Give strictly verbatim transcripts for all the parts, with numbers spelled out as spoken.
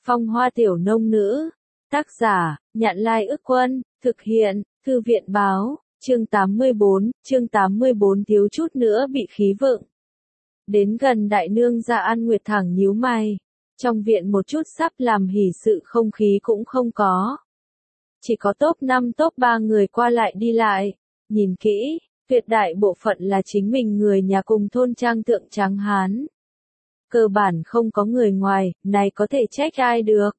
Phong Hoa Tiểu Nông Nữ. Tác giả, Nhạn Lai Ức Quân, thực hiện, Thư viện Báo, chương tám mươi bốn, chương tám mươi bốn thiếu chút nữa bị khí vượng. Đến gần đại nương gia An Nguyệt thẳng nhíu mày. Trong viện một chút sắp làm hỉ sự không khí cũng không có. Chỉ có top năm top ba người qua lại đi lại. Nhìn kỹ, tuyệt đại bộ phận là chính mình người nhà cùng thôn trang thượng tráng hán. Cơ bản không có người ngoài, này có thể trách ai được.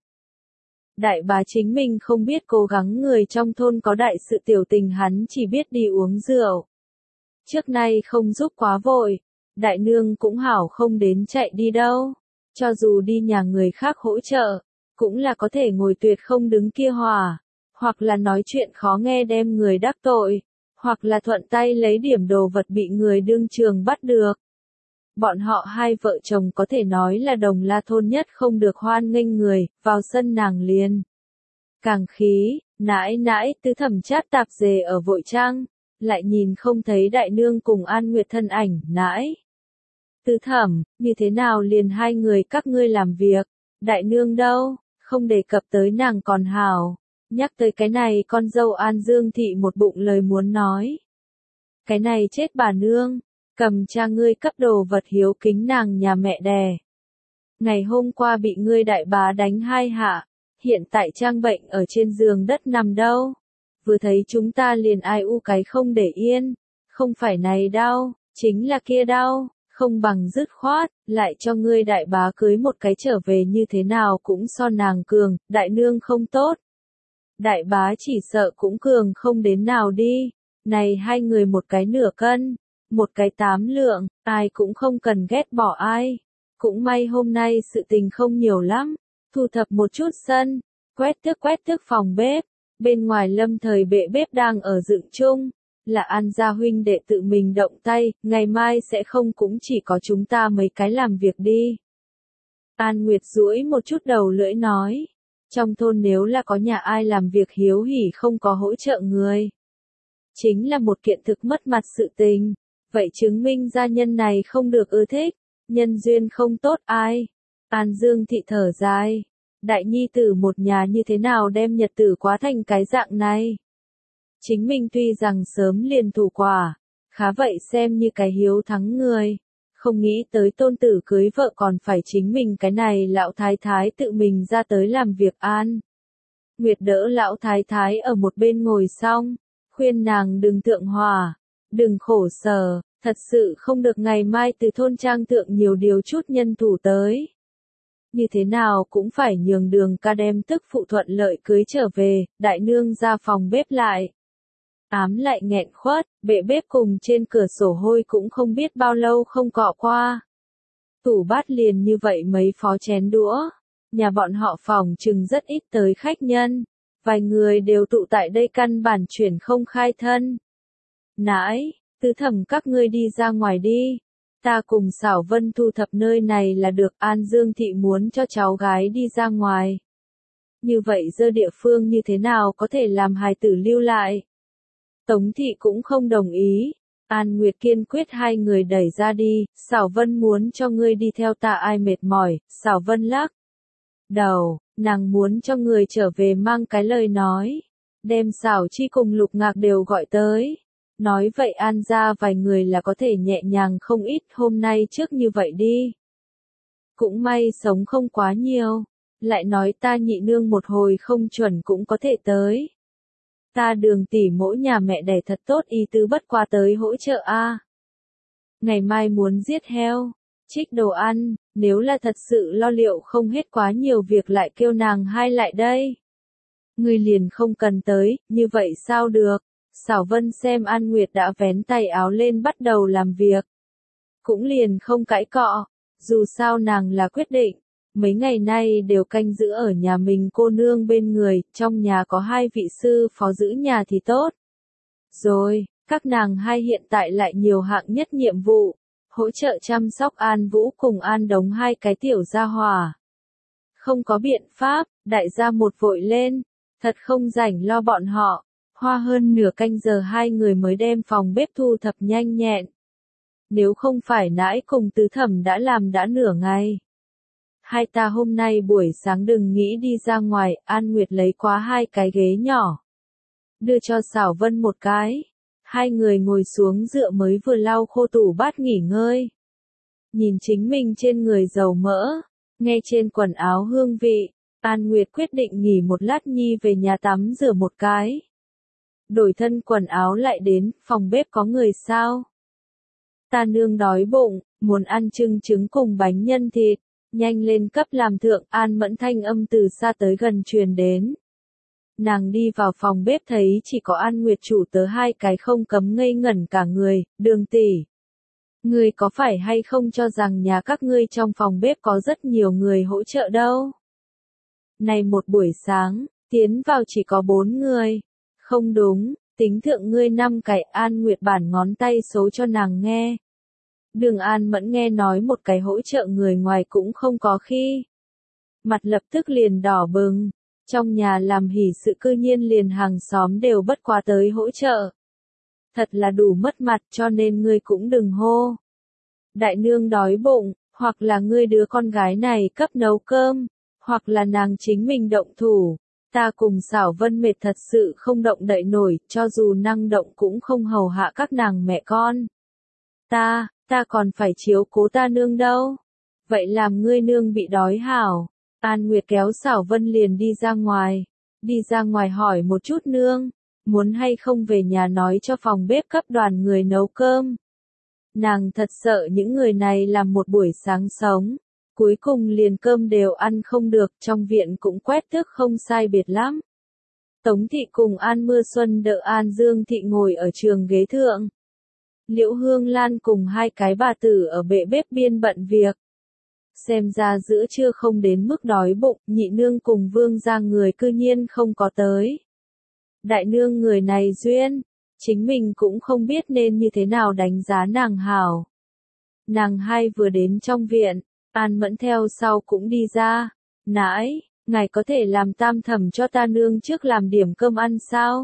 Đại bá chính mình không biết cố gắng người trong thôn có đại sự tiểu tình hắn chỉ biết đi uống rượu. Trước nay không giúp quá vội, đại nương cũng hảo không đến chạy đi đâu. Cho dù đi nhà người khác hỗ trợ, cũng là có thể ngồi tuyệt không đứng kia hòa, hoặc là nói chuyện khó nghe đem người đắc tội, hoặc là thuận tay lấy điểm đồ vật bị người đương trường bắt được. Bọn họ hai vợ chồng có thể nói là đồng la thôn nhất không được hoan nghênh người, vào sân nàng liền. Càng khí, nãi nãi tứ thẩm chát tạp dề ở vội trang, lại nhìn không thấy đại nương cùng An Nguyệt thân ảnh, nãi. Tứ thẩm, như thế nào liền hai người các ngươi làm việc, đại nương đâu, không đề cập tới nàng còn hảo, nhắc tới cái này con dâu An Dương thị một bụng lời muốn nói. Cái này chết bà nương. Cầm cha ngươi cấp đồ vật hiếu kính nàng nhà mẹ đẻ. Ngày hôm qua bị ngươi đại bá đánh hai hạ, hiện tại trang bệnh ở trên giường đất nằm đâu. Vừa thấy chúng ta liền ai u cái không để yên, không phải này đau, chính là kia đau, không bằng dứt khoát, lại cho ngươi đại bá cưới một cái trở về như thế nào cũng so nàng cường, đại nương không tốt. Đại bá chỉ sợ cũng cường không đến nào đi, này hai người một cái nửa cân. Một cái tám lượng, ai cũng không cần ghét bỏ ai. Cũng may hôm nay sự tình không nhiều lắm, thu thập một chút sân, quét tước quét tước phòng bếp, bên ngoài lâm thời bệ bếp đang ở dựng chung, là An gia huynh đệ tự mình động tay, ngày mai sẽ không cũng chỉ có chúng ta mấy cái làm việc đi. An Nguyệt duỗi một chút đầu lưỡi nói, trong thôn nếu là có nhà ai làm việc hiếu hỉ không có hỗ trợ người. Chính là một kiện thực mất mặt sự tình. Vậy chứng minh gia nhân này không được ưa thích, nhân duyên không tốt ai. An Dương thị thở dài, đại nhi tử một nhà như thế nào đem nhật tử quá thành cái dạng này. Chính mình tuy rằng sớm liền thủ quả, khá vậy xem như cái hiếu thắng người, không nghĩ tới tôn tử cưới vợ còn phải chính mình cái này lão thái thái tự mình ra tới làm việc an. Nguyệt đỡ lão thái thái ở một bên ngồi xong, khuyên nàng đừng thượng hòa. Đừng khổ sở, thật sự không được ngày mai từ thôn trang thượng nhiều điều chút nhân thủ tới. Như thế nào cũng phải nhường đường ca đem tức phụ thuận lợi cưới trở về, đại nương ra phòng bếp lại. Ám lại nghẹn khuất, bệ bếp cùng trên cửa sổ hôi cũng không biết bao lâu không cọ qua. Tủ bát liền như vậy mấy phó chén đũa, nhà bọn họ phòng chừng rất ít tới khách nhân, vài người đều tụ tại đây căn bản chuyển không khai thân. Nãi, tứ thẩm các ngươi đi ra ngoài đi. Ta cùng Xảo Vân thu thập nơi này là được. An Dương thị muốn cho cháu gái đi ra ngoài. Như vậy dơ địa phương như thế nào có thể làm hài tử lưu lại. Tống thị cũng không đồng ý. An Nguyệt kiên quyết hai người đẩy ra đi. Xảo Vân muốn cho ngươi đi theo ta ai mệt mỏi. Xảo Vân lắc đầu, nàng muốn cho người trở về mang cái lời nói. Đem Xảo Chi cùng Lục Ngạc đều gọi tới. Nói vậy An ra vài người là có thể nhẹ nhàng không ít hôm nay trước như vậy đi. Cũng may sống không quá nhiều. Lại nói ta nhị nương một hồi không chuẩn cũng có thể tới. Ta đường tỷ mỗi nhà mẹ đẻ thật tốt ý tứ bất qua tới hỗ trợ a. Ngày mai muốn giết heo, trích đồ ăn, nếu là thật sự lo liệu không hết quá nhiều việc lại kêu nàng hai lại đây. Người liền không cần tới, như vậy sao được. Xảo Vân xem An Nguyệt đã vén tay áo lên bắt đầu làm việc. Cũng liền không cãi cọ, dù sao nàng là quyết định, mấy ngày nay đều canh giữ ở nhà mình cô nương bên người, trong nhà có hai vị sư phó giữ nhà thì tốt. Rồi, các nàng hai hiện tại lại nhiều hạng nhất nhiệm vụ, hỗ trợ chăm sóc An Vũ cùng An Đống hai cái tiểu gia hỏa. Không có biện pháp, đại gia một vội lên, thật không rảnh lo bọn họ. Hoa hơn nửa canh giờ hai người mới đem phòng bếp thu thập nhanh nhẹn. Nếu không phải nãi cùng tứ thẩm đã làm đã nửa ngày. hai ta hôm nay buổi sáng đừng nghĩ đi ra ngoài, An Nguyệt lấy quá hai cái ghế nhỏ. Đưa cho Sảo Vân một cái. Hai người ngồi xuống dựa mới vừa lau khô tủ bát nghỉ ngơi. Nhìn chính mình trên người dầu mỡ, nghe trên quần áo hương vị, An Nguyệt quyết định nghỉ một lát nhi về nhà tắm rửa một cái. Đổi thân quần áo lại đến, phòng bếp có người sao? Ta nương đói bụng, muốn ăn trưng trứng cùng bánh nhân thịt, nhanh lên cấp làm thượng. An Mẫn thanh âm từ xa tới gần truyền đến. Nàng đi vào phòng bếp thấy chỉ có An Nguyệt chủ tớ hai cái không cấm ngây ngẩn cả người. Đường tỷ, ngươi có phải hay không cho rằng nhà các ngươi trong phòng bếp có rất nhiều người hỗ trợ đâu? Này một buổi sáng, tiến vào chỉ có bốn người. Không đúng, tính thượng ngươi năm cái. An Nguyệt bản ngón tay số cho nàng nghe. Đường An Mẫn nghe nói một cái hỗ trợ người ngoài cũng không có khi. Mặt lập tức liền đỏ bừng. Trong nhà làm hỷ sự cư nhiên liền hàng xóm đều bất quá tới hỗ trợ. Thật là đủ mất mặt, cho nên ngươi cũng đừng hô. Đại nương đói bụng, hoặc là ngươi đứa con gái này cấp nấu cơm, hoặc là nàng chính mình động thủ. Ta cùng Sảo Vân mệt thật sự không động đậy nổi, cho dù năng động cũng không hầu hạ các nàng mẹ con. Ta, ta còn phải chiếu cố ta nương đâu. Vậy làm ngươi nương bị đói hảo. An Nguyệt kéo Sảo Vân liền đi ra ngoài. Đi ra ngoài hỏi một chút nương, muốn hay không về nhà nói cho phòng bếp cấp đoàn người nấu cơm. Nàng thật sợ những người này làm một buổi sáng sống. Cuối cùng liền cơm đều ăn không được, trong viện cũng quét tước không sai biệt lắm. Tống thị cùng An Mưa Xuân đỡ An Dương thị ngồi ở trường ghế thượng. Liễu Hương Lan cùng hai cái bà tử ở bệ bếp biên bận việc. Xem ra giữa trưa không đến mức đói bụng, nhị nương cùng vương gia người cư nhiên không có tới. Đại nương người này duyên, chính mình cũng không biết nên như thế nào đánh giá nàng hảo. Nàng hai vừa đến trong viện, An Mẫn theo sau cũng đi ra. Nãi, ngài có thể làm tam thẩm cho ta nương trước làm điểm cơm ăn sao?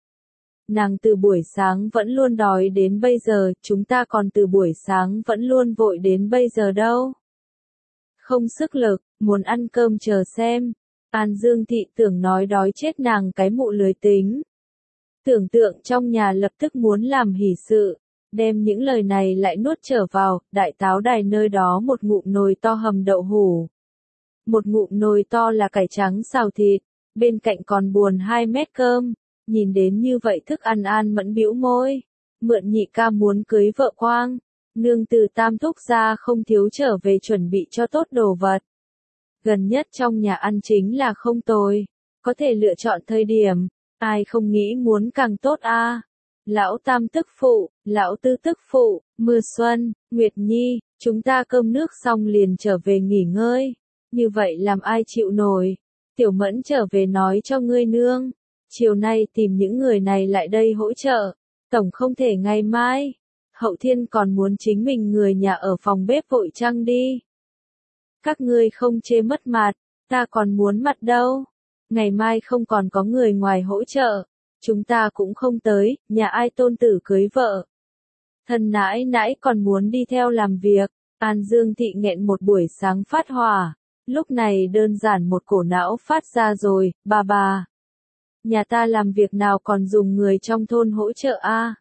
Nàng từ buổi sáng vẫn luôn đói đến bây giờ, chúng ta còn từ buổi sáng vẫn luôn vội đến bây giờ đâu. Không sức lực, muốn ăn cơm chờ xem. An Dương thị tưởng nói đói chết nàng cái mụ lười tính. Tưởng tượng trong nhà lập tức muốn làm hỷ sự. Đem những lời này lại nuốt trở vào, đại táo đài nơi đó một ngụm nồi to hầm đậu hủ. Một ngụm nồi to là cải trắng xào thịt, bên cạnh còn buồn hai mét cơm. Nhìn đến như vậy thức ăn An Mẫn bĩu môi. Mượn nhị ca muốn cưới vợ quang. Nương từ tam thúc ra không thiếu trở về chuẩn bị cho tốt đồ vật. Gần nhất trong nhà ăn chính là không tồi. Có thể lựa chọn thời điểm. Ai không nghĩ muốn càng tốt a à? Lão tam tức phụ, lão tư tức phụ, Mưa Xuân, Nguyệt Nhi, chúng ta cơm nước xong liền trở về nghỉ ngơi. Như vậy làm ai chịu nổi. Tiểu Mẫn trở về nói cho ngươi nương. Chiều nay tìm những người này lại đây hỗ trợ. Tổng không thể ngày mai. Hậu thiên còn muốn chính mình người nhà ở phòng bếp vội chăng đi. Các ngươi không chê mất mặt, ta còn muốn mặt đâu. Ngày mai không còn có người ngoài hỗ trợ. Chúng ta cũng không tới, nhà ai tôn tử cưới vợ. Thân nãi nãi còn muốn đi theo làm việc. An Dương thị nghẹn một buổi sáng phát hỏa. Lúc này đơn giản một cổ não phát ra rồi, bà bà. Nhà ta làm việc nào còn dùng người trong thôn hỗ trợ a? À?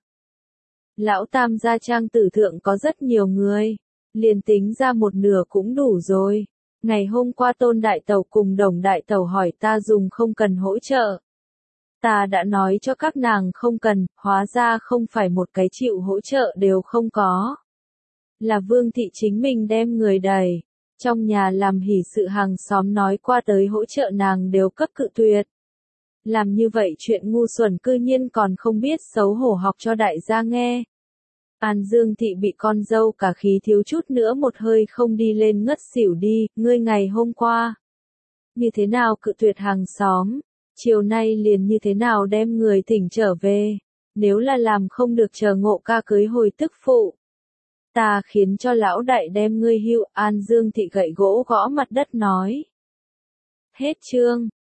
Lão tam gia trang tử thượng có rất nhiều người. Liền tính ra một nửa cũng đủ rồi. Ngày hôm qua Tôn Đại Tẩu cùng Đồng Đại Tẩu hỏi ta dùng không cần hỗ trợ. Ta đã nói cho các nàng không cần, hóa ra không phải một cái chịu hỗ trợ đều không có. Là Vương thị chính mình đem người đầy. Trong nhà làm hỷ sự hàng xóm nói qua tới hỗ trợ nàng đều cấp cự tuyệt. Làm như vậy chuyện ngu xuẩn cư nhiên còn không biết xấu hổ học cho đại gia nghe. An Dương thị bị con dâu cả khí thiếu chút nữa một hơi không đi lên ngất xỉu đi, ngươi ngày hôm qua. Như thế nào cự tuyệt hàng xóm, chiều nay liền như thế nào đem người thỉnh trở về, nếu là làm không được chờ ngộ ca cưới hồi tức phụ. Ta khiến cho lão đại đem ngươi hưu. An Dương thị gậy gỗ gõ mặt đất nói. Hết chương.